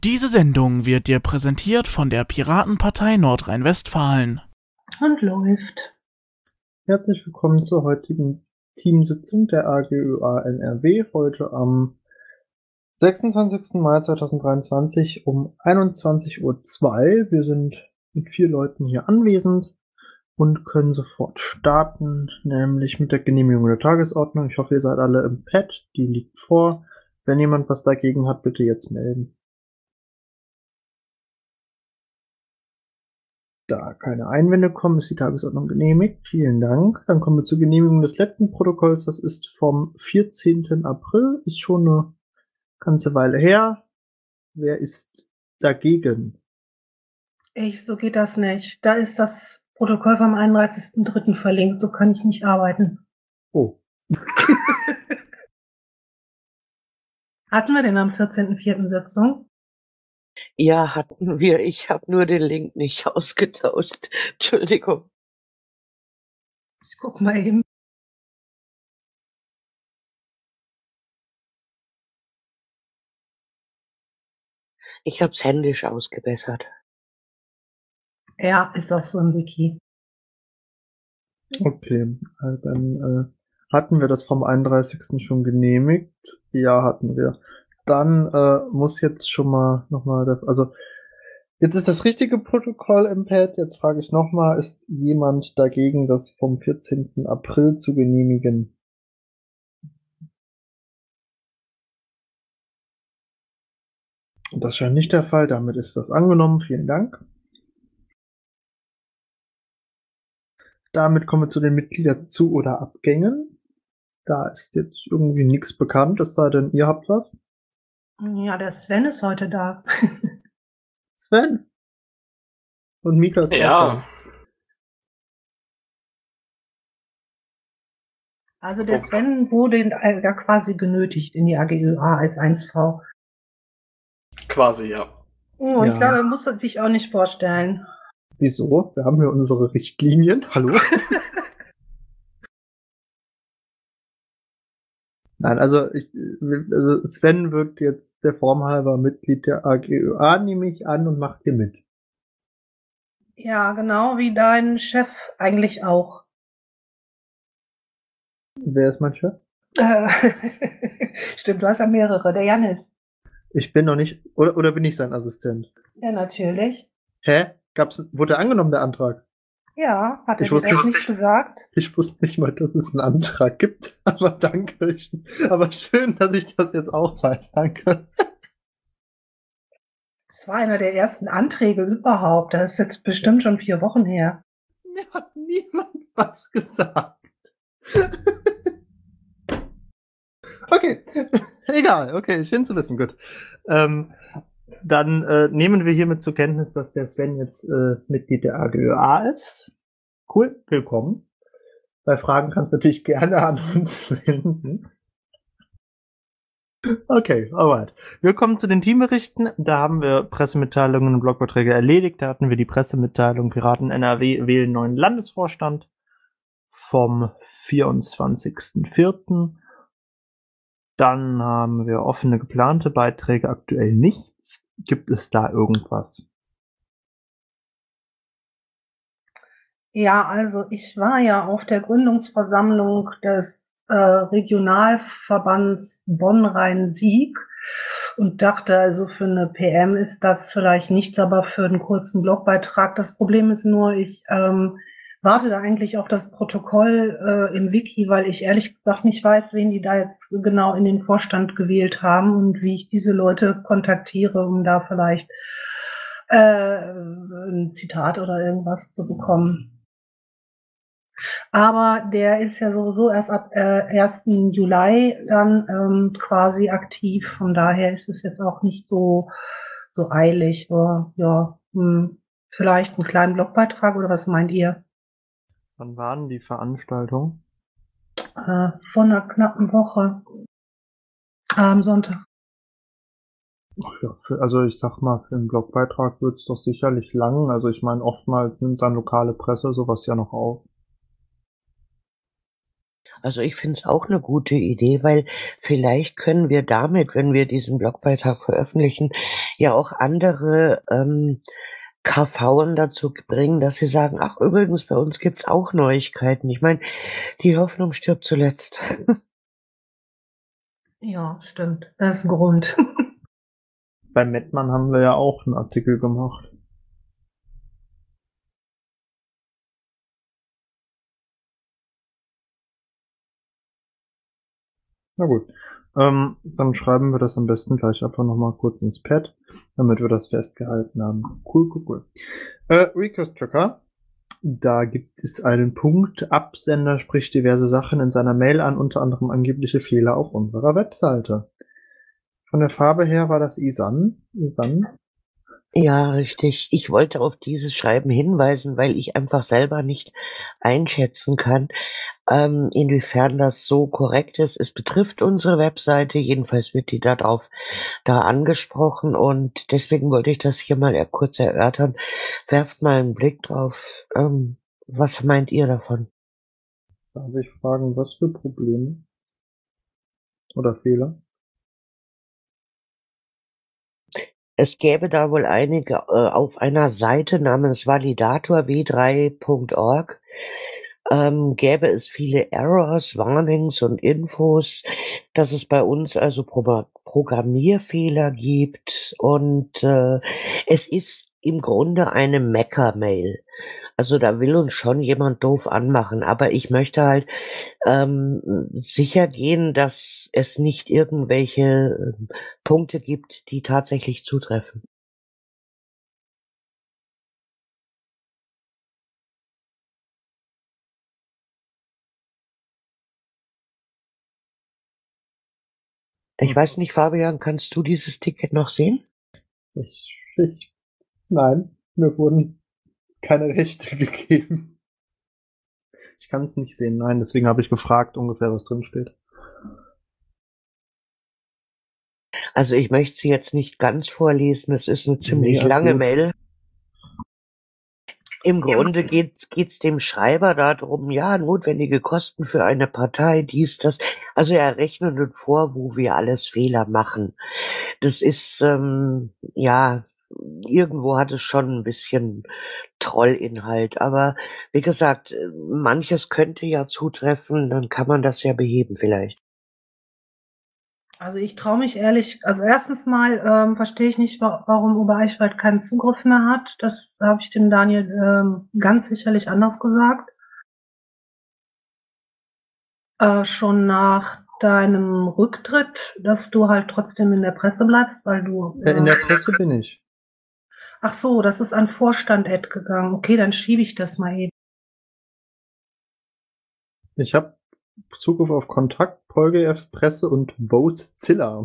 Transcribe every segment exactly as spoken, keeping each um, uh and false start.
Diese Sendung wird dir präsentiert von der Piratenpartei Nordrhein-Westfalen. Und läuft. Herzlich willkommen zur heutigen Teamsitzung der A G Ö A N R W, heute am sechsundzwanzigsten Mai zweitausenddreiundzwanzig um einundzwanzig Uhr zwei. Wir sind mit vier Leuten hier anwesend und können sofort starten, nämlich mit der Genehmigung der Tagesordnung. Ich hoffe, ihr seid alle im Pad, die liegt vor. Wenn jemand was dagegen hat, bitte jetzt melden. Da keine Einwände kommen, ist die Tagesordnung genehmigt. Vielen Dank. Dann kommen wir zur Genehmigung des letzten Protokolls. Das ist vom vierzehnten April. Ist schon eine ganze Weile her. Wer ist dagegen? Ich, so geht das nicht. Da ist das Protokoll vom einunddreißigsten dritten verlinkt. So kann ich nicht arbeiten. Oh. Hatten wir denn am vierzehnten vierten Sitzung? Ja, hatten wir. Ich habe nur den Link nicht ausgetauscht. Entschuldigung. Ich guck mal eben. Ich habe es händisch ausgebessert. Ja, ist auch so ein Wiki. Okay, also dann äh, hatten wir das vom einunddreißigsten schon genehmigt. Ja, hatten wir. Dann äh, muss jetzt schon mal nochmal, also jetzt ist das richtige Protokoll im Pad. Jetzt frage ich nochmal, ist jemand dagegen, das vom vierzehnten April zu genehmigen? Das scheint nicht der Fall. Damit ist das angenommen. Vielen Dank. Damit kommen wir zu den Mitgliederzu- oder Abgängen. Da ist jetzt irgendwie nichts bekannt, es sei denn, ihr habt was. Ja, der Sven ist heute da. Sven? Und Mika ist Ja. auch da. Also der Sven wurde ja quasi genötigt in die A G Ö A als eins V. Quasi, ja. Oh, Ja. ich glaube, er muss es sich auch nicht vorstellen. Wieso? Wir haben hier unsere Richtlinien. Hallo? Nein, also, ich, also Sven wird jetzt der Form halber Mitglied der A G Ö A, nehme ich an, und macht hier mit. Ja, genau wie dein Chef eigentlich auch. Wer ist mein Chef? Äh, Stimmt, du hast ja mehrere. Der Janis. Ich bin noch nicht, oder, oder bin ich sein Assistent? Ja, natürlich. Hä? Gab's, wurde angenommen, der Antrag? Ja, hat er Ich dir wusste das nicht- nicht gesagt? Ich wusste nicht mal, dass es einen Antrag gibt, aber danke. Ich, aber schön, dass ich das jetzt auch weiß, danke. Das war einer der ersten Anträge überhaupt. Das ist jetzt bestimmt schon vier Wochen her. Mir hat niemand was gesagt. Okay, egal, okay, schön zu wissen, gut. Ähm, dann äh, nehmen wir hiermit zur Kenntnis, dass der Sven jetzt äh, Mitglied der A G Ö A ist. Cool, willkommen. Bei Fragen kannst du natürlich gerne an uns wenden. Okay, alright. Wir kommen zu den Teamberichten. Da haben wir Pressemitteilungen und Blogbeiträge erledigt. Da hatten wir die Pressemitteilung Piraten N R W wählen neuen Landesvorstand vom vierundzwanzigsten vierten Dann haben wir offene geplante Beiträge, aktuell nichts. Gibt es da irgendwas? Ja, also ich war ja auf der Gründungsversammlung des äh, Regionalverbands Bonn-Rhein-Sieg und dachte, also für eine P M ist das vielleicht nichts, aber für einen kurzen Blogbeitrag. Das Problem ist nur, ich ähm, warte da eigentlich auf das Protokoll äh, im Wiki, weil ich ehrlich gesagt nicht weiß, wen die da jetzt genau in den Vorstand gewählt haben und wie ich diese Leute kontaktiere, um da vielleicht äh, ein Zitat oder irgendwas zu bekommen. Aber der ist ja sowieso erst ab äh, ersten Juli dann ähm, quasi aktiv. Von daher ist es jetzt auch nicht so so eilig. Oder, ja, hm, vielleicht einen kleinen Blogbeitrag oder was meint ihr? Wann waren die Veranstaltungen? Äh, vor einer knappen Woche am Sonntag. Ach ja, für, also ich sag mal, für einen Blogbeitrag wird es doch sicherlich lang. Also ich meine, oftmals nimmt dann lokale Presse sowas ja noch auf. Also ich finde es auch eine gute Idee, weil vielleicht können wir damit, wenn wir diesen Blogbeitrag veröffentlichen, ja auch andere ähm, K V'en dazu bringen, dass sie sagen, ach übrigens, bei uns gibt's auch Neuigkeiten. Ich meine, die Hoffnung stirbt zuletzt. Ja, stimmt. Das ist ein Grund. Bei Mettmann haben wir ja auch einen Artikel gemacht. Na gut. Ähm, dann schreiben wir das am besten gleich einfach nochmal kurz ins Pad, damit wir das festgehalten haben. Cool, cool, cool. Äh, Request Tracker. Da gibt es einen Punkt. Absender spricht diverse Sachen in seiner Mail an, unter anderem angebliche Fehler auf unserer Webseite. Von der Farbe her war das Isan. Isan. Ja, richtig. Ich wollte auf dieses Schreiben hinweisen, weil ich einfach selber nicht einschätzen kann, ähm, inwiefern das so korrekt ist. Es betrifft unsere Webseite, jedenfalls wird die da drauf da angesprochen und deswegen wollte ich das hier mal eher kurz erörtern. Werft mal einen Blick drauf. Ähm, was meint ihr davon? Darf ich fragen, was für Probleme oder Fehler? Es gäbe da wohl einige äh, auf einer Seite namens validator w drei punkt org. Ähm, gäbe es viele Errors, Warnings und Infos, dass es bei uns also Pro Programmierfehler gibt und äh, es ist im Grunde eine Mecker-Mail. Also da will uns schon jemand doof anmachen, aber ich möchte halt ähm, sicher gehen, dass es nicht irgendwelche äh, Punkte gibt, die tatsächlich zutreffen. Ich weiß nicht, Fabian, kannst du dieses Ticket noch sehen? Ich, ich, nein, mir wurden keine Rechte gegeben. Ich kann es nicht sehen, nein, deswegen habe ich gefragt, ungefähr was drin steht. Also ich möchte sie jetzt nicht ganz vorlesen, es ist eine ziemlich Nee, alles lange gut. Mail. Im Grunde geht's geht's dem Schreiber darum, ja, notwendige Kosten für eine Partei, dies, das. Also er rechnet nun vor, wo wir alles Fehler machen. Das ist, ähm, ja, irgendwo hat es schon ein bisschen Trollinhalt. Aber wie gesagt, äh, manches könnte ja zutreffen, dann kann man das ja beheben vielleicht. Also ich traue mich ehrlich, also erstens mal ähm, verstehe ich nicht, wa warum Obereichwald keinen Zugriff mehr hat. Das habe ich dem Daniel ähm, ganz sicherlich anders gesagt. Äh, schon nach deinem Rücktritt, dass du halt trotzdem in der Presse bleibst, weil du... Äh, in Äh, der Presse bin ich. ach so, das ist an Vorstand-Ad gegangen. Okay, dann schiebe ich das mal eben. Ich habe Zugriff auf Kontakt, PolGF, Presse und Bozilla.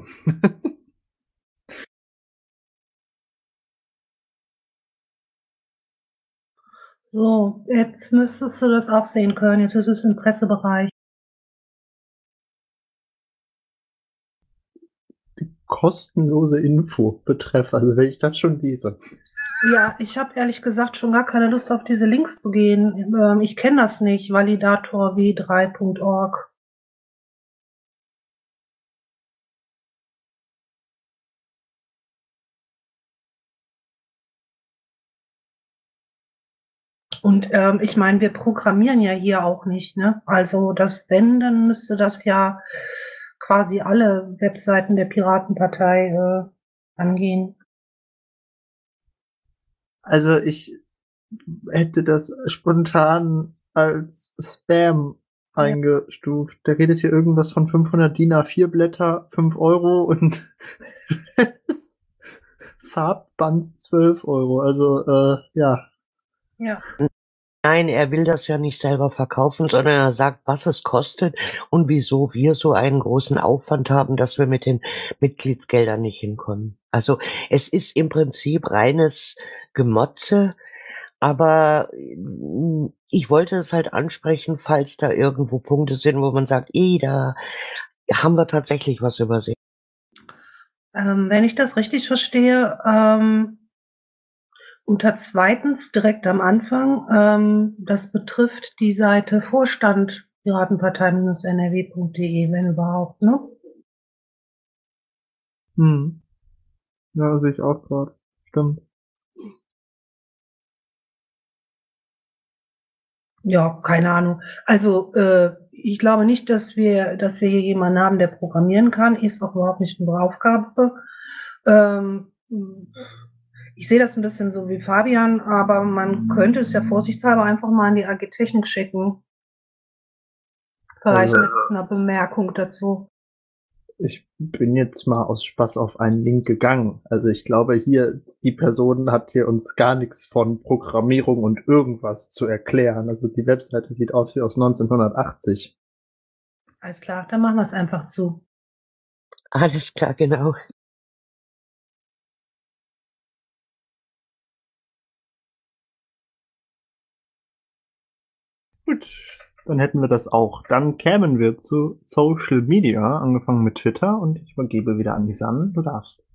So, jetzt müsstest du das auch sehen können. Jetzt ist es im Pressebereich. Kostenlose Info betreff, also wenn ich das schon lese. Ja, ich habe ehrlich gesagt schon gar keine Lust auf diese Links zu gehen. Ähm, ich kenne das nicht, validator w drei punkt org. Und ähm, ich meine, wir programmieren ja hier auch nicht, ne? Also das wenn, dann müsste das ja quasi alle Webseiten der Piratenpartei äh, angehen. Also ich hätte das spontan als Spam Ja. eingestuft. Der redet hier irgendwas von fünfhundert DIN A vier Blätter, fünf Euro und Farbband zwölf Euro. Also, äh, ja. Ja. Nein, er will das ja nicht selber verkaufen, sondern er sagt, was es kostet und wieso wir so einen großen Aufwand haben, dass wir mit den Mitgliedsgeldern nicht hinkommen. Also es ist im Prinzip reines Gemotze, aber mm, ich wollte es halt ansprechen, falls da irgendwo Punkte sind, wo man sagt, eh, da haben wir tatsächlich was übersehen. Ähm, wenn ich das richtig verstehe, ähm, unter zweitens direkt am Anfang, ähm, das betrifft die Seite Vorstand piratenpartei-n r w punkt d e, wenn überhaupt, ne? Hm. Ja, sehe ich auch gerade. Stimmt. Ja, keine Ahnung. Also äh, ich glaube nicht, dass wir, dass wir hier jemanden haben, der programmieren kann. Ist auch überhaupt nicht unsere Aufgabe. Ähm, ich sehe das ein bisschen so wie Fabian, aber man könnte es ja vorsichtshalber einfach mal in die A G Technik schicken. Vielleicht Also, mit einer Bemerkung dazu. ich bin jetzt mal aus Spaß auf einen Link gegangen. Also ich glaube hier, die Person hat hier uns gar nichts von Programmierung und irgendwas zu erklären. Also die Webseite sieht aus wie aus neunzehnhundertachtzig. Alles klar, dann machen wir es einfach zu. Alles klar, genau. Gut, dann hätten wir das auch. Dann kämen wir zu Social Media, angefangen mit Twitter, und ich übergebe wieder an die Sanne. Du darfst.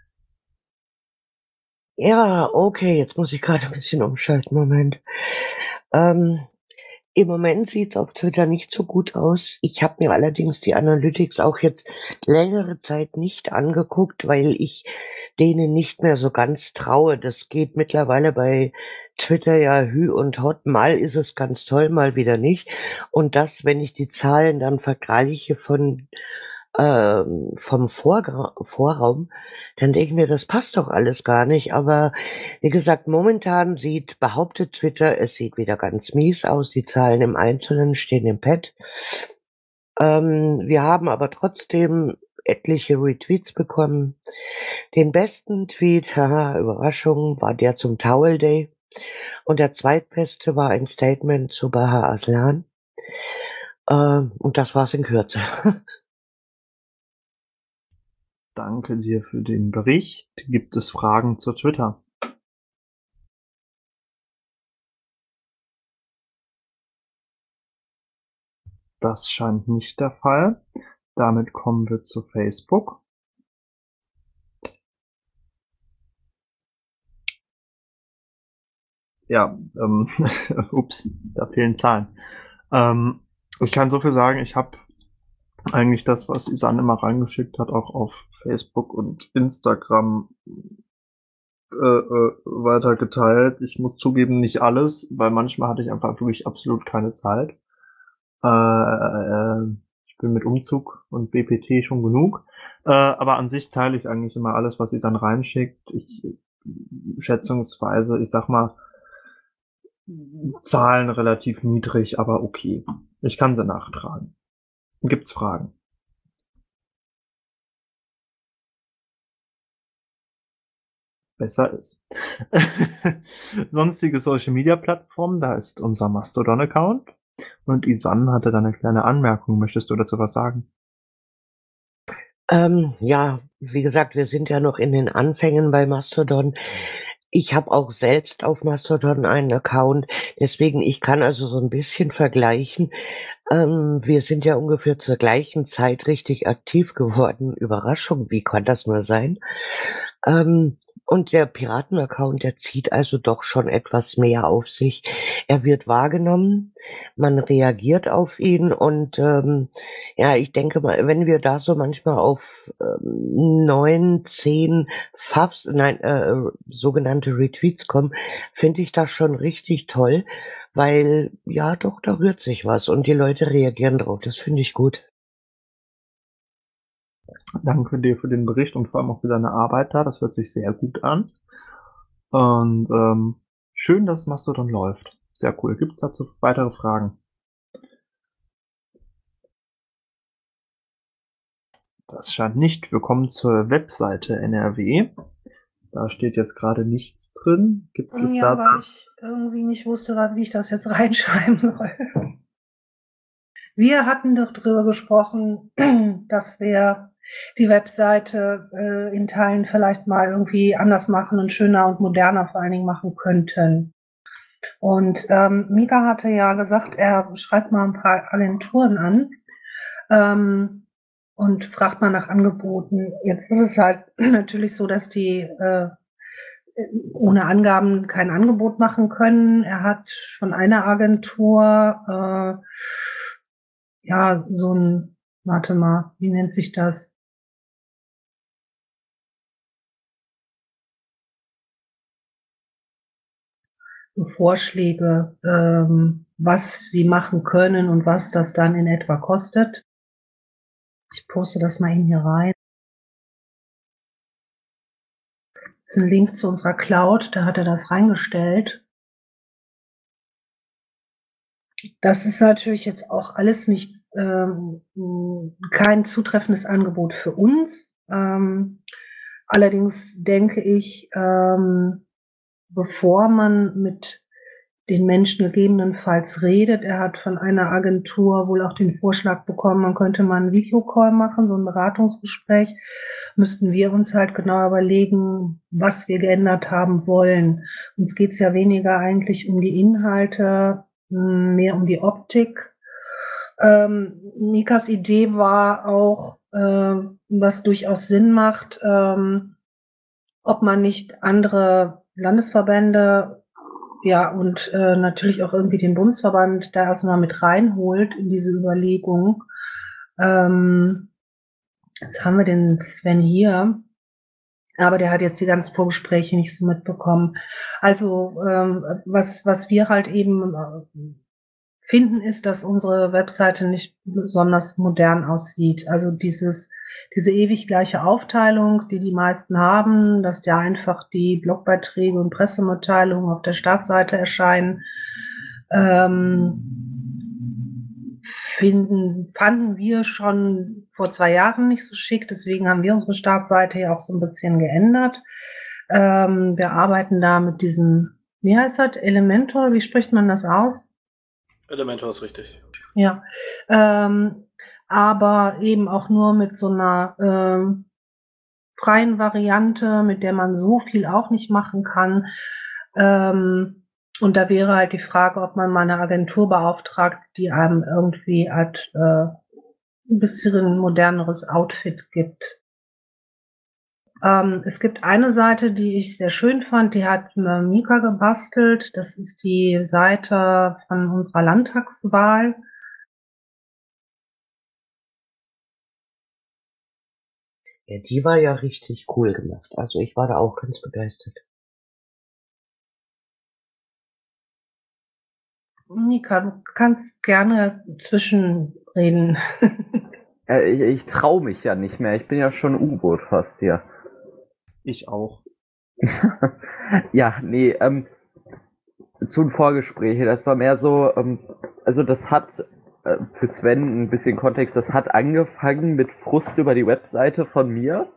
Ja, okay, jetzt muss ich gerade ein bisschen umschalten. Moment. Ähm, Im Moment sieht's auf Twitter nicht so gut aus. Ich habe mir allerdings die Analytics auch jetzt längere Zeit nicht angeguckt, weil ich denen nicht mehr so ganz traue. Das geht mittlerweile bei Twitter ja hü und hott. Mal ist es ganz toll, mal wieder nicht. Und das, wenn ich die Zahlen dann vergleiche von ähm, vom Vorgra Vorraum, dann denke ich mir, das passt doch alles gar nicht. Aber wie gesagt, momentan sieht, behauptet Twitter, es sieht wieder ganz mies aus. Die Zahlen im Einzelnen stehen im Pad. Ähm, wir haben aber trotzdem etliche Retweets bekommen. Den besten Tweet, haha, Überraschung, war der zum Towel Day. Und der zweitbeste war ein Statement zu Baha Aslan. Ähm, und das war's in Kürze. Danke dir für den Bericht. Gibt es Fragen zu Twitter? Das scheint nicht der Fall. Damit kommen wir zu Facebook. Ja, ähm, ups, da fehlen Zahlen. Ähm, ich kann so viel sagen, ich habe eigentlich das, was Isan immer reingeschickt hat, auch auf Facebook und Instagram äh, äh, weitergeteilt. Ich muss zugeben, nicht alles, weil manchmal hatte ich einfach wirklich absolut keine Zeit. Äh, äh, ich bin mit Umzug und B P T schon genug. Äh, aber an sich teile ich eigentlich immer alles, was Isan reinschickt. Ich schätzungsweise, ich sag mal, Zahlen relativ niedrig, aber okay. Ich kann sie nachtragen. Gibt's Fragen? Besser ist. Sonstige Social Media Plattformen, da ist unser Mastodon-Account. Und Isan hatte da eine kleine Anmerkung. Möchtest du dazu was sagen? Ähm, ja, wie gesagt, wir sind ja noch in den Anfängen bei Mastodon. Ich habe auch selbst auf Mastodon einen Account, deswegen ich kann also so ein bisschen vergleichen. Ähm, wir sind ja ungefähr zur gleichen Zeit richtig aktiv geworden. Überraschung, wie kann das nur sein? Ähm, und der Piraten-Account, der zieht also doch schon etwas mehr auf sich. Er wird wahrgenommen, man reagiert auf ihn und ähm, ja, ich denke mal, wenn wir da so manchmal auf ähm, neun, zehn Favs, nein, äh, sogenannte Retweets kommen, finde ich das schon richtig toll, weil ja, doch, da rührt sich was und die Leute reagieren drauf. Das finde ich gut. Danke dir für den Bericht und vor allem auch für deine Arbeit da. Das hört sich sehr gut an. Und ähm, schön, dass Mastodon läuft. Sehr cool. Gibt es dazu weitere Fragen? Das scheint nicht. Wir kommen zur Webseite N R W. Da steht jetzt gerade nichts drin. Gibt es Ja, dazu? weil ich irgendwie nicht wusste, wie ich das jetzt reinschreiben soll. Wir hatten doch drüber gesprochen, dass wir die Webseite äh, in Teilen vielleicht mal irgendwie anders machen und schöner und moderner vor allen Dingen machen könnten. Und ähm, Mika hatte ja gesagt, er schreibt mal ein paar Agenturen an ähm, und fragt mal nach Angeboten. Jetzt ist es halt natürlich so, dass die äh, ohne Angaben kein Angebot machen können. Er hat von einer Agentur äh, ja so ein, warte mal, wie nennt sich das? Vorschläge, ähm, was sie machen können und was das dann in etwa kostet. Ich poste das mal in hier rein. Das ist ein Link zu unserer Cloud, da hat er das reingestellt. Das ist natürlich jetzt auch alles nicht ähm, kein zutreffendes Angebot für uns. Ähm, allerdings denke ich, ähm, bevor man mit den Menschen gegebenenfalls redet, er hat von einer Agentur wohl auch den Vorschlag bekommen, man könnte mal einen Videocall machen, so ein Beratungsgespräch, müssten wir uns halt genau überlegen, was wir geändert haben wollen. Uns geht es ja weniger eigentlich um die Inhalte, mehr um die Optik. Ähm, Mikas Idee war auch, äh, was durchaus Sinn macht, ähm, ob man nicht andere Landesverbände, ja, und äh, natürlich auch irgendwie den Bundesverband da erstmal mit reinholt in diese Überlegung. Ähm, jetzt haben wir den Sven hier, aber der hat jetzt die ganzen Vorgespräche nicht so mitbekommen. Also ähm, was, was wir halt eben finden, ist, dass unsere Webseite nicht besonders modern aussieht. Also dieses, diese ewig gleiche Aufteilung, die die meisten haben, dass da einfach die Blogbeiträge und Pressemitteilungen auf der Startseite erscheinen, ähm, finden, fanden wir schon vor zwei Jahren nicht so schick. Deswegen haben wir unsere Startseite ja auch so ein bisschen geändert. Ähm, wir arbeiten da mit diesem, wie heißt das, Elementor, wie spricht man das aus? Elementor ist richtig. Ja, ähm, aber eben auch nur mit so einer ähm, freien Variante, mit der man so viel auch nicht machen kann. Ähm, und da wäre halt die Frage, ob man mal eine Agentur beauftragt, die einem irgendwie halt äh, ein bisschen moderneres Outfit gibt. Ähm, es gibt eine Seite, die ich sehr schön fand, die hat äh, Mika gebastelt. Das ist die Seite von unserer Landtagswahl. Ja, die war ja richtig cool gemacht. Also ich war da auch ganz begeistert. Mika, du kannst gerne zwischenreden. Äh, ich ich traue mich ja nicht mehr. Ich bin ja schon U-Boot fast hier. Ich auch. Ja, nee, ähm, zu den Vorgesprächen, das war mehr so, ähm, also das hat, äh, für Sven ein bisschen Kontext, das hat angefangen mit Frust über die Webseite von mir.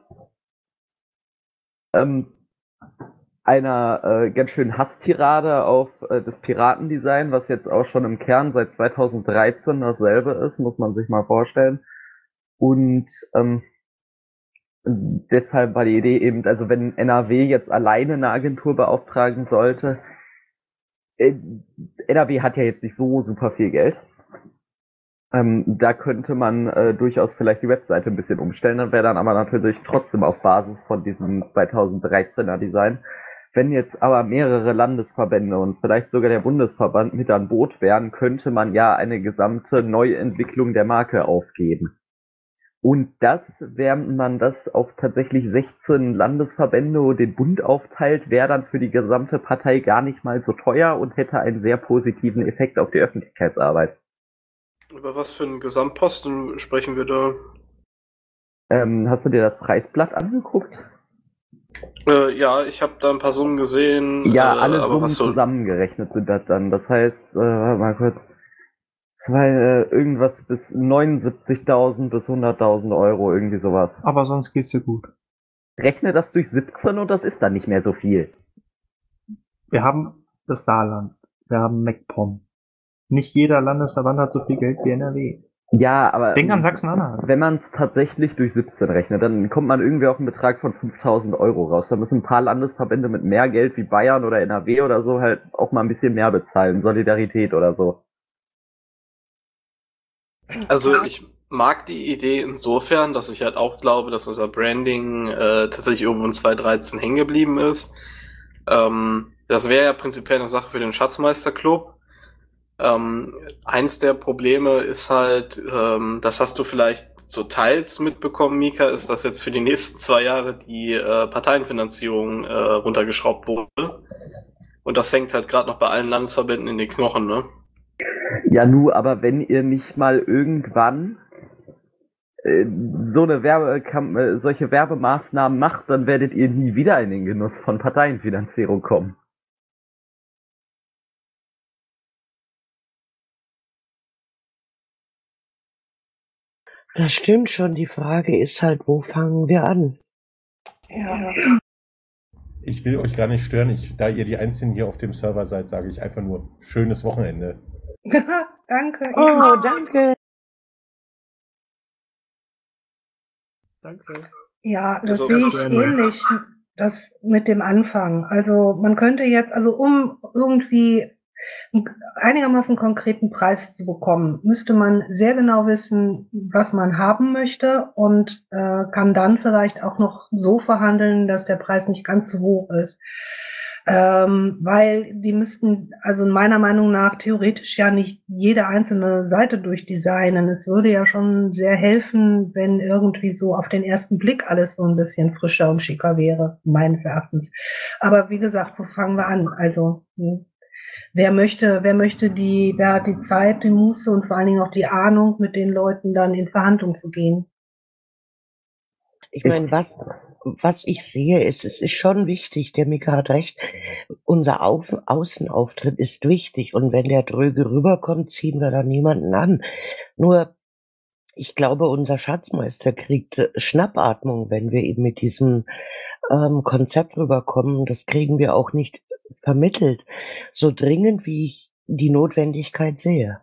Ähm, einer äh, ganz schönen Hasstirade auf äh, das Piratendesign, was jetzt auch schon im Kern seit zweitausenddreizehn dasselbe ist, muss man sich mal vorstellen. Und ähm, deshalb war die Idee eben, also wenn N R W jetzt alleine eine Agentur beauftragen sollte, äh, N R W hat ja jetzt nicht so super viel Geld. Ähm, da könnte man äh, durchaus vielleicht die Webseite ein bisschen umstellen, dann wäre dann aber natürlich trotzdem auf Basis von diesem zweitausenddreizehner Design. Wenn jetzt aber mehrere Landesverbände und vielleicht sogar der Bundesverband mit an Boot wären, könnte man ja eine gesamte Neuentwicklung der Marke aufgeben. Und das, während man das auf tatsächlich sechzehn Landesverbände und den Bund aufteilt, wäre dann für die gesamte Partei gar nicht mal so teuer und hätte einen sehr positiven Effekt auf die Öffentlichkeitsarbeit. Über was für einen Gesamtposten sprechen wir da? Ähm, hast du dir das Preisblatt angeguckt? Äh, ja, ich habe da ein paar Summen gesehen. Ja, äh, alle aber Summen was so zusammengerechnet sind das dann. Das heißt, äh, warte mal kurz, zwei, äh, irgendwas bis neunundsiebzigtausend bis hunderttausend Euro, irgendwie sowas. Aber sonst geht's dir gut. Rechne das durch siebzehn und das ist dann nicht mehr so viel. Wir haben das Saarland. Wir haben MacPom. Nicht jeder Landesverband hat so viel Geld wie N R W. Ja, aber Denk an Sachsen-Anhalt. wenn man es tatsächlich durch siebzehn rechnet, dann kommt man irgendwie auf einen Betrag von fünftausend Euro raus. Da müssen ein paar Landesverbände mit mehr Geld wie Bayern oder N R W oder so halt auch mal ein bisschen mehr bezahlen. Solidarität oder so. Also ich mag die Idee insofern, dass ich halt auch glaube, dass unser Branding äh, tatsächlich irgendwo in zweitausenddreizehn hängen geblieben ist. Ähm, das wäre ja prinzipiell eine Sache für den Schatzmeisterclub. Ähm, eins der Probleme ist halt, ähm, das hast du vielleicht so teils mitbekommen, Mika, ist, dass jetzt für die nächsten zwei Jahre die äh, Parteienfinanzierung äh, runtergeschraubt wurde. Und das hängt halt gerade noch bei allen Landesverbänden in den Knochen, ne? Ja, nu, aber wenn ihr nicht mal irgendwann äh, so eine Werbe äh, solche Werbemaßnahmen macht, dann werdet ihr nie wieder in den Genuss von Parteienfinanzierung kommen. Das stimmt schon. Die Frage ist halt, wo fangen wir an? Ja. Ich will euch gar nicht stören. Ich, da ihr die Einzigen hier auf dem Server seid, sage ich einfach nur schönes Wochenende. Danke. Oh, danke. Danke. Ja, das Also, sehe ich gerne. ähnlich, das mit dem Anfang. Also man könnte jetzt, also um irgendwie einen einigermaßen konkreten Preis zu bekommen, müsste man sehr genau wissen, was man haben möchte und äh, kann dann vielleicht auch noch so verhandeln, dass der Preis nicht ganz so hoch ist. Ähm, weil die müssten, also meiner Meinung nach, theoretisch ja nicht jede einzelne Seite durchdesignen. Es würde ja schon sehr helfen, wenn irgendwie so auf den ersten Blick alles so ein bisschen frischer und schicker wäre, meines Erachtens. Aber wie gesagt, wo fangen wir an? Also, hm. wer möchte, wer möchte die, wer hat die Zeit, die Muße und vor allen Dingen auch die Ahnung, mit den Leuten dann in Verhandlung zu gehen? Ich meine, was, was ich sehe, ist, es ist schon wichtig, der Mika hat recht, unser Auf Außenauftritt ist wichtig und wenn der dröge rüberkommt, ziehen wir da niemanden an. Nur, ich glaube, unser Schatzmeister kriegt äh, Schnappatmung, wenn wir eben mit diesem ähm, Konzept rüberkommen. Das kriegen wir auch nicht vermittelt, so dringend, wie ich die Notwendigkeit sehe.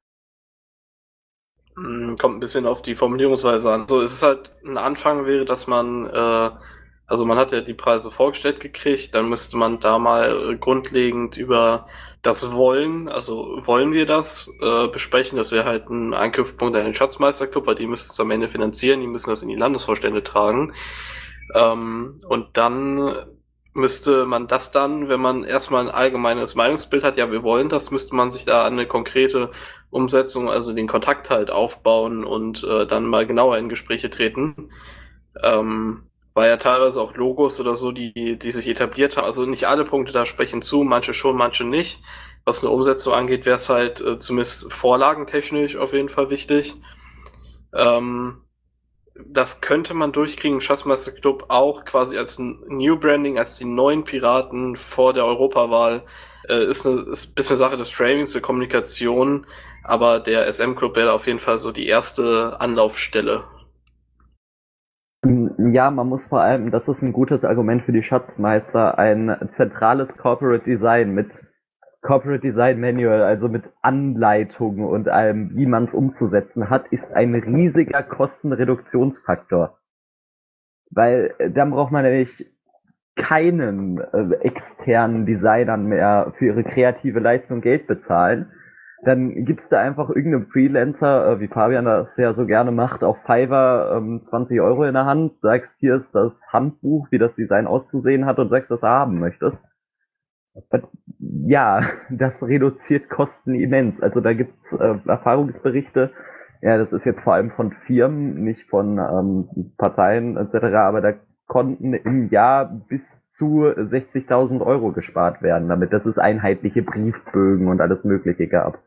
Hm, kommt ein bisschen auf die Formulierungsweise an. So, es ist halt ein Anfang wäre, dass man, äh, also man hat ja die Preise vorgestellt gekriegt, dann müsste man da mal äh, grundlegend über das Wollen, also wollen wir das, äh, besprechen. Das wäre halt ein Anknüpfpunkt an den Schatzmeisterclub, weil die müssen es am Ende finanzieren, die müssen das in die Landesvorstände tragen. Ähm, und dann müsste man das dann, wenn man erstmal ein allgemeines Meinungsbild hat, ja, wir wollen das, müsste man sich da an eine konkrete Umsetzung, also den Kontakt halt aufbauen und äh, dann mal genauer in Gespräche treten. Ähm, weil ja teilweise auch Logos oder so, die, die sich etabliert haben, also nicht alle Punkte da sprechen zu, manche schon, manche nicht. Was eine Umsetzung angeht, wäre es halt äh, zumindest vorlagentechnisch auf jeden Fall wichtig. Ähm, das könnte man durchkriegen im Schatzmeisterclub auch quasi als New Branding, als die neuen Piraten vor der Europawahl. Äh, ist, eine, ist ein bisschen Sache des Framings, der Kommunikation, aber der S M-Club wäre auf jeden Fall so die erste Anlaufstelle. Ja, man muss vor allem, das ist ein gutes Argument für die Schatzmeister, ein zentrales Corporate Design mit Corporate Design Manual, also mit Anleitungen und allem, wie man es umzusetzen hat, ist ein riesiger Kostenreduktionsfaktor. Weil äh, dann braucht man nämlich keinen äh, externen Designern mehr für ihre kreative Leistung Geld bezahlen. Dann gibst du einfach irgendeinem Freelancer, äh, wie Fabian das ja so gerne macht, auf Fiverr ähm, zwanzig Euro in der Hand, sagst, hier ist das Handbuch, wie das Design auszusehen hat und sagst, was du haben möchtest. Und ja, das reduziert Kosten immens. Also da gibt's äh, Erfahrungsberichte, ja, das ist jetzt vor allem von Firmen, nicht von ähm, Parteien et cetera, aber da konnten im Jahr bis zu sechzigtausend Euro gespart werden, damit dass es einheitliche Briefbögen und alles Mögliche gab.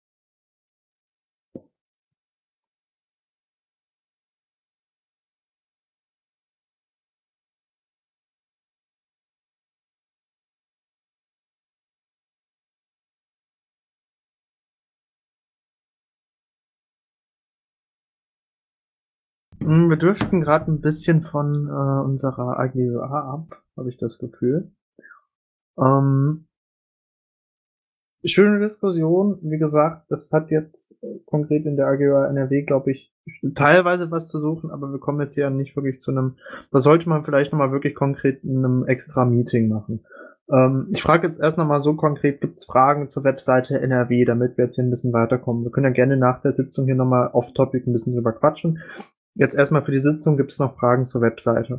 Mm, Wir driften gerade ein bisschen von äh, unserer A G Ö A ab, habe ich das Gefühl. Ähm, schöne Diskussion. Wie gesagt, das hat jetzt äh, konkret in der A G Ö A N R W, glaube ich, teilweise was zu suchen, aber wir kommen jetzt hier nicht wirklich zu einem, da sollte man vielleicht nochmal wirklich konkret in einem extra Meeting machen. Ähm, ich frage jetzt erst nochmal so konkret, gibt es Fragen zur Webseite N R W, damit wir jetzt hier ein bisschen weiterkommen. Wir können ja gerne nach der Sitzung hier nochmal off-topic ein bisschen drüber quatschen. Jetzt erstmal für die Sitzung, gibt es noch Fragen zur Webseite?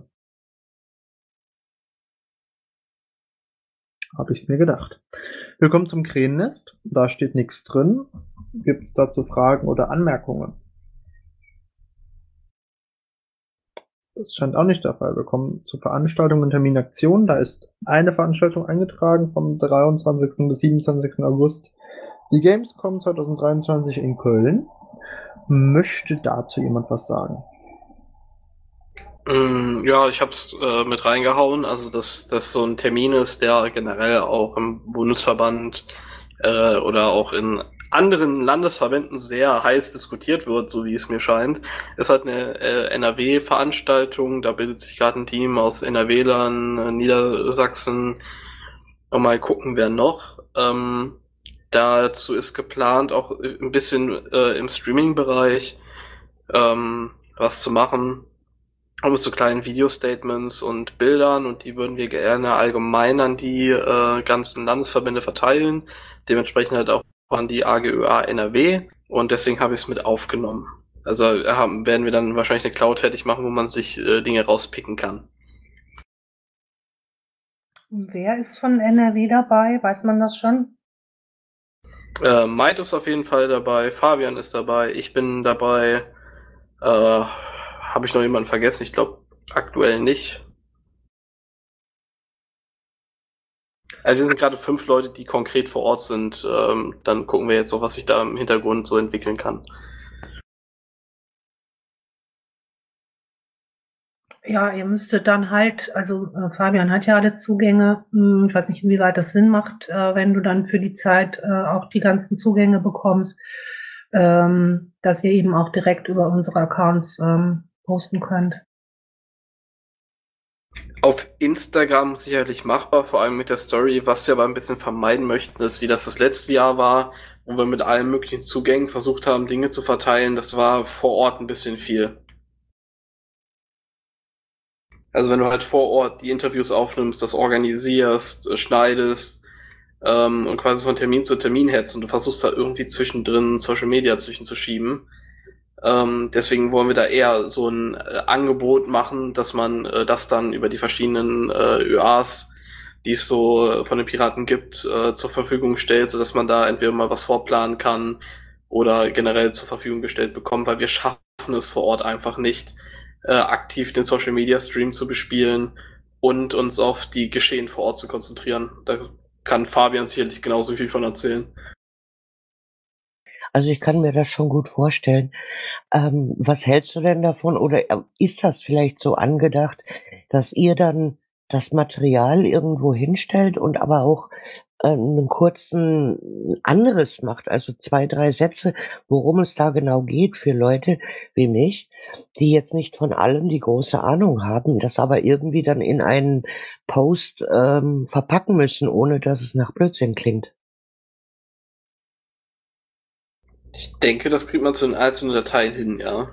Habe ich es mir gedacht. Willkommen zum Krähennest. Da steht nichts drin. Gibt es dazu Fragen oder Anmerkungen? Das scheint auch nicht der Fall. Wir kommen zu Veranstaltungen und Terminaktionen. Da ist eine Veranstaltung eingetragen vom dreiundzwanzigsten bis siebenundzwanzigsten August. Die Gamescom zwanzig dreiundzwanzig in Köln. Möchte dazu jemand was sagen? Mm, Ja, ich hab's äh, mit reingehauen, also dass das so ein Termin ist, der generell auch im Bundesverband äh, oder auch in anderen Landesverbänden sehr heiß diskutiert wird, so wie es mir scheint. Es hat eine äh, N R W-Veranstaltung, da bildet sich gerade ein Team aus NRWlern, äh, Niedersachsen, und mal gucken, wer noch. Ähm, dazu ist geplant, auch ein bisschen äh, im Streaming-Bereich ähm, was zu machen. Aber mit so kleinen Video-Statements und Bildern, und die würden wir gerne allgemein an die äh, ganzen Landesverbände verteilen, dementsprechend halt auch an die A G Ö A N R W, und deswegen habe ich es mit aufgenommen. Also äh, haben, werden wir dann wahrscheinlich eine Cloud fertig machen, wo man sich äh, Dinge rauspicken kann. Wer ist von N R W dabei? Weiß man das schon? Äh, Maid ist auf jeden Fall dabei, Fabian ist dabei, ich bin dabei, äh, habe ich noch jemanden vergessen? Ich glaube aktuell nicht. Also wir sind gerade fünf Leute, die konkret vor Ort sind. Ähm, dann gucken wir jetzt noch, was sich da im Hintergrund so entwickeln kann. Ja, ihr müsstet dann halt, also äh, Fabian hat ja alle Zugänge. Hm, ich weiß nicht, inwieweit das Sinn macht, äh, wenn du dann für die Zeit äh, auch die ganzen Zugänge bekommst, ähm, dass ihr eben auch direkt über unsere Accounts ähm, posten könnt. Auf Instagram sicherlich machbar, vor allem mit der Story. Was wir aber ein bisschen vermeiden möchten, ist, wie das das letzte Jahr war, wo wir mit allen möglichen Zugängen versucht haben, Dinge zu verteilen. Das war vor Ort ein bisschen viel. Also wenn du halt vor Ort die Interviews aufnimmst, das organisierst, äh, schneidest ähm, und quasi von Termin zu Termin hetzt und du versuchst da irgendwie zwischendrin Social Media zwischenzuschieben. Ähm, deswegen wollen wir da eher so ein äh, Angebot machen, dass man äh, das dann über die verschiedenen äh, Ö As, die es so äh, von den Piraten gibt, äh, zur Verfügung stellt, sodass man da entweder mal was vorplanen kann oder generell zur Verfügung gestellt bekommt, weil wir schaffen es vor Ort einfach nicht, äh, aktiv den Social Media Stream zu bespielen und uns auf die Geschehen vor Ort zu konzentrieren. Da kann Fabian sicherlich genauso viel von erzählen. Also ich kann mir das schon gut vorstellen. Ähm, was hältst du denn davon? Oder äh, ist das vielleicht so angedacht, dass ihr dann das Material irgendwo hinstellt und aber auch äh, einen kurzen Anriss macht, also zwei, drei Sätze, worum es da genau geht für Leute wie mich, die jetzt nicht von allem die große Ahnung haben, das aber irgendwie dann in einen Post ähm, verpacken müssen, ohne dass es nach Blödsinn klingt? Ich denke, das kriegt man zu den einzelnen Dateien hin, ja.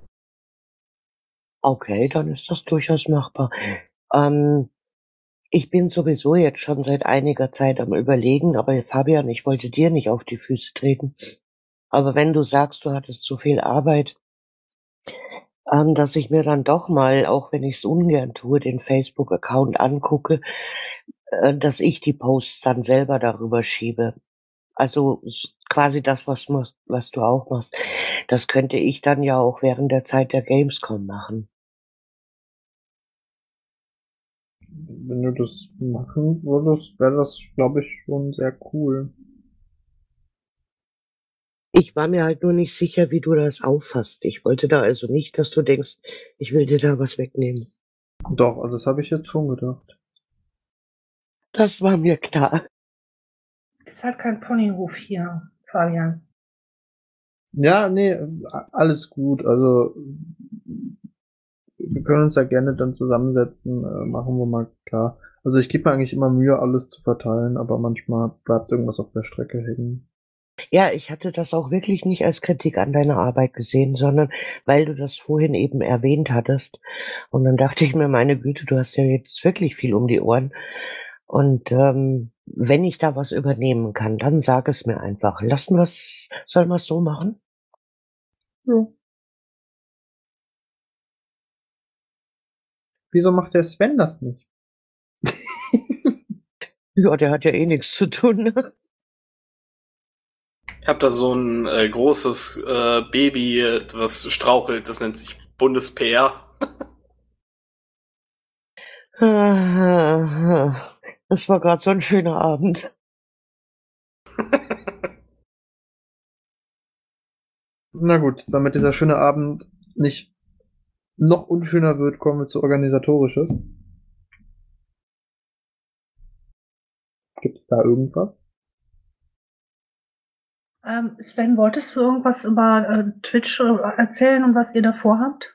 Okay, dann ist das durchaus machbar. Ähm, ich bin sowieso jetzt schon seit einiger Zeit am Überlegen, aber Fabian, ich wollte dir nicht auf die Füße treten. Aber wenn du sagst, du hattest so viel Arbeit, ähm, dass ich mir dann doch mal, auch wenn ich es ungern tue, den Facebook-Account angucke, äh, dass ich die Posts dann selber darüber schiebe. Also s- quasi das, was, mus- was du auch machst. Das könnte ich dann ja auch während der Zeit der Gamescom machen. Wenn du das machen würdest, wäre das, glaube ich, schon sehr cool. Ich war mir halt nur nicht sicher, wie du das auffasst. Ich wollte da also nicht, dass du denkst, ich will dir da was wegnehmen. Doch, also das habe ich jetzt schon gedacht. Das war mir klar. Ist halt kein Ponyhof hier, Fabian. Ja, nee, a- alles gut. Also wir können uns ja gerne dann zusammensetzen, äh, machen wir mal klar. Also ich gebe mir eigentlich immer Mühe, alles zu verteilen, aber manchmal bleibt irgendwas auf der Strecke hängen. Ja, ich hatte das auch wirklich nicht als Kritik an deiner Arbeit gesehen, sondern weil du das vorhin eben erwähnt hattest. Und dann dachte ich mir, meine Güte, du hast ja jetzt wirklich viel um die Ohren. Und ähm, wenn ich da was übernehmen kann, dann sag es mir einfach. Lassen wir es, sollen wir es so machen? Ja. Wieso macht der Sven das nicht? Ja, der hat ja eh nichts zu tun. Ich habe da so ein äh, großes äh, Baby, äh, was strauchelt, das nennt sich Bundes-P R. Das war gerade so ein schöner Abend. Na gut, damit dieser schöne Abend nicht noch unschöner wird, kommen wir zu Organisatorisches. Gibt es da irgendwas? Ähm, Sven, wolltest du irgendwas über äh, Twitch äh, erzählen und was ihr da vorhabt?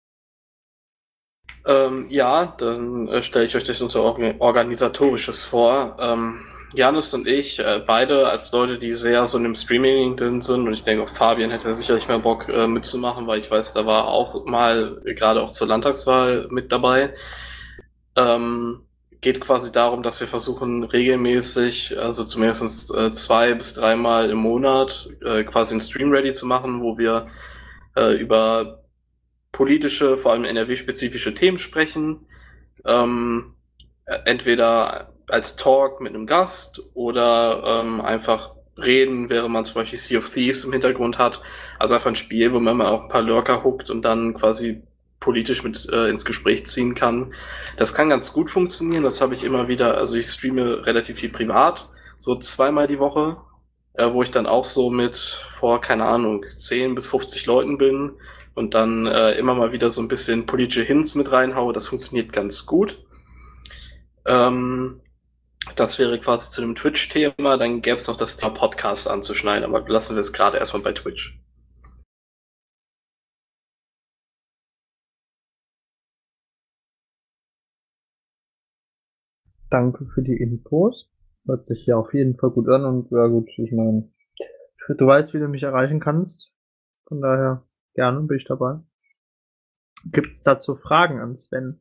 Ähm, ja, dann äh, stelle ich euch das unser Orga- Organisatorisches vor. Ähm, Janus und ich, äh, beide als Leute, die sehr so in dem Streaming drin sind, und ich denke auch Fabian hätte sicherlich mehr Bock äh, mitzumachen, weil ich weiß, da war auch mal äh, gerade auch zur Landtagswahl mit dabei. Ähm, geht quasi darum, dass wir versuchen regelmäßig, also zumindest äh, zwei bis dreimal im Monat, äh, quasi einen Stream ready zu machen, wo wir äh, über politische, vor allem N R W-spezifische Themen sprechen. Ähm, äh, entweder als Talk mit einem Gast oder ähm, einfach reden, während man zum Beispiel Sea of Thieves im Hintergrund hat. Also einfach ein Spiel, wo man mal auch ein paar Lurker huckt und dann quasi politisch mit äh, ins Gespräch ziehen kann. Das kann ganz gut funktionieren. Das habe ich immer wieder, also ich streame relativ viel privat, so zweimal die Woche, äh, wo ich dann auch so mit vor, keine Ahnung, zehn bis fünfzig Leuten bin und dann äh, immer mal wieder so ein bisschen politische Hints mit reinhaue. Das funktioniert ganz gut. Ähm, das wäre quasi zu dem Twitch-Thema. Dann gäbe es noch das Thema Podcast anzuschneiden, aber lassen wir es gerade erstmal bei Twitch. Danke für die Infos. Hört sich ja auf jeden Fall gut an und ja gut, ich meine, du weißt, wie du mich erreichen kannst. Von daher gerne bin ich dabei. Gibt's dazu Fragen an Sven?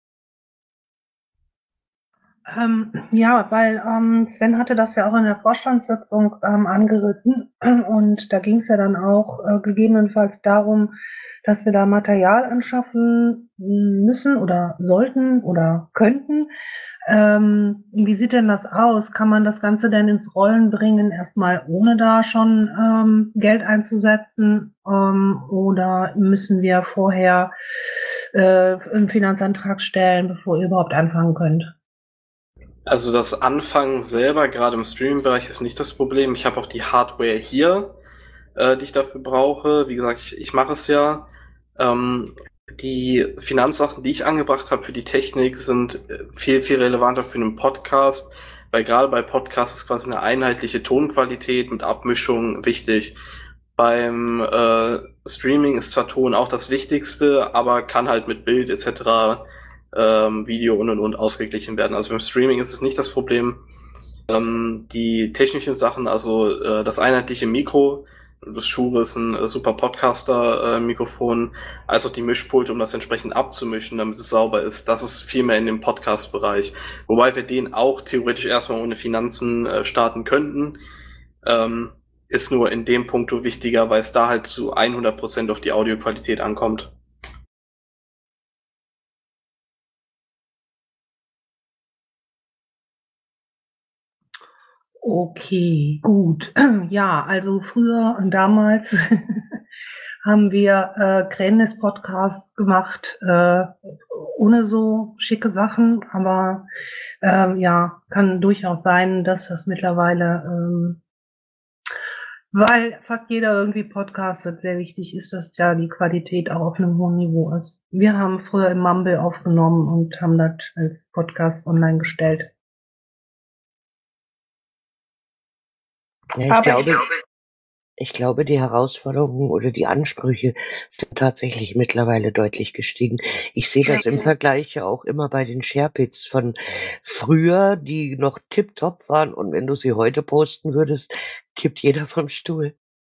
Ähm, ja, weil ähm, Sven hatte das ja auch in der Vorstandssitzung ähm, angerissen und da ging es ja dann auch äh, gegebenenfalls darum, dass wir da Material anschaffen müssen oder sollten oder könnten. Ähm, wie sieht denn das aus? Kann man das Ganze denn ins Rollen bringen, erstmal ohne da schon ähm, Geld einzusetzen? Ähm, oder müssen wir vorher äh, einen Finanzantrag stellen, bevor ihr überhaupt anfangen könnt? Also das Anfangen selber, gerade im Streaming-Bereich, ist nicht das Problem. Ich habe auch die Hardware hier, äh, die ich dafür brauche. Wie gesagt, ich, ich mache es ja. Ähm, die Finanzsachen, die ich angebracht habe für die Technik, sind äh, viel, viel relevanter für einen Podcast, weil gerade bei Podcasts ist quasi eine einheitliche Tonqualität mit Abmischung wichtig. Beim äh, Streaming ist zwar Ton auch das Wichtigste, aber kann halt mit Bild et cetera, ähm, Video und und und ausgeglichen werden. Also beim Streaming ist es nicht das Problem. Ähm, die technischen Sachen, also äh, das einheitliche Mikro, das Shure ist ein äh, super Podcaster-Mikrofon, als auch die Mischpulte, um das entsprechend abzumischen, damit es sauber ist. Das ist viel mehr in dem Podcast-Bereich. Wobei wir den auch theoretisch erstmal ohne Finanzen äh, starten könnten. Ähm, ist nur in dem Punkt wichtiger, weil es da halt zu hundert Prozent auf die Audioqualität ankommt. Okay, gut. Ja, also früher und damals haben wir äh, Krähennis-Podcasts gemacht, äh, ohne so schicke Sachen, aber ähm, ja, kann durchaus sein, dass das mittlerweile, ähm, weil fast jeder irgendwie podcastet, sehr wichtig ist, dass ja die Qualität auch auf einem hohen Niveau ist. Wir haben früher im Mumble aufgenommen und haben das als Podcast online gestellt. Ja, ich Aber glaube, ich glaube, ich glaube, die Herausforderungen oder die Ansprüche sind tatsächlich mittlerweile deutlich gestiegen. Ich sehe das im Vergleich ja auch immer bei den Sharepits von früher, die noch tipptopp waren, und wenn du sie heute posten würdest, kippt jeder vom Stuhl.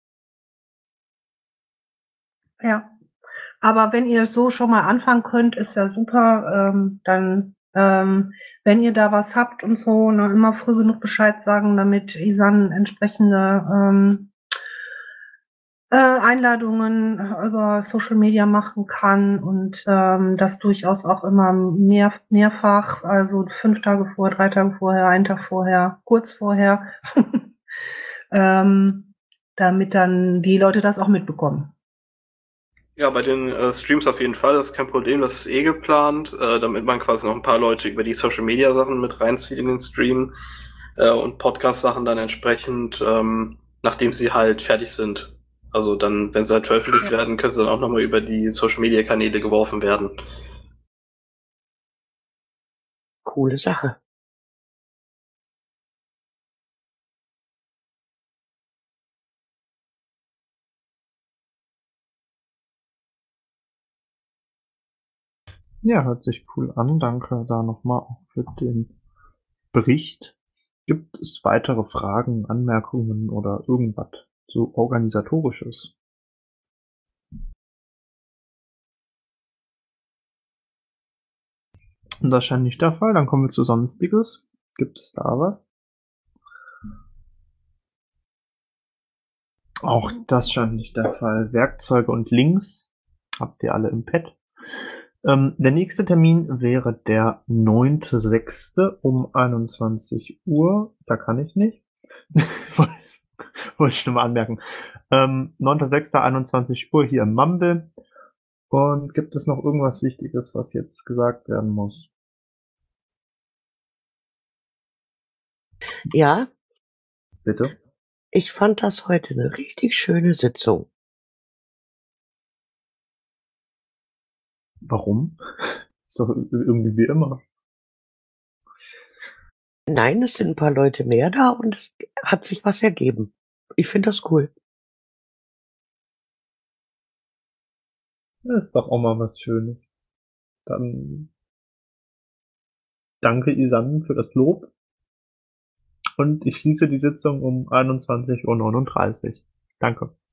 Ja, aber wenn ihr so schon mal anfangen könnt, ist ja super. Ähm, dann, ähm, wenn ihr da was habt und so, ne, immer früh genug Bescheid sagen, damit Isan entsprechende ähm, äh, Einladungen über Social Media machen kann und ähm, das durchaus auch immer mehr, mehrfach, also fünf Tage vorher, drei Tage vorher, einen Tag vorher, kurz vorher, ähm, damit dann die Leute das auch mitbekommen. Ja, bei den äh, Streams auf jeden Fall, das ist kein Problem, das ist eh geplant, äh, damit man quasi noch ein paar Leute über die Social Media Sachen mit reinzieht in den Stream äh, und Podcast Sachen dann entsprechend, ähm, nachdem sie halt fertig sind. Also dann, wenn sie halt veröffentlicht werden, können sie dann auch nochmal über die Social Media Kanäle geworfen werden. Coole Sache. Ja, hört sich cool an. Danke da nochmal auch für den Bericht. Gibt es weitere Fragen, Anmerkungen oder irgendwas so organisatorisches? Das scheint nicht der Fall. Dann kommen wir zu Sonstiges. Gibt es da was? Auch das scheint nicht der Fall. Werkzeuge und Links habt ihr alle im Pad. Ähm, der nächste Termin wäre der neunte sechste um einundzwanzig Uhr. Da kann ich nicht. Wollte ich nur mal anmerken. Ähm, neunter sechster einundzwanzig Uhr hier im Mumble. Und gibt es noch irgendwas Wichtiges, was jetzt gesagt werden muss? Ja, Bitte? ich fand das heute eine richtig schöne Sitzung. Warum? Ist doch irgendwie wie immer. Nein, es sind ein paar Leute mehr da und es hat sich was ergeben. Ich finde das cool. Das ist doch auch mal was Schönes. Dann danke Isan für das Lob. Und ich schließe die Sitzung um einundzwanzig Uhr neununddreißig. Danke.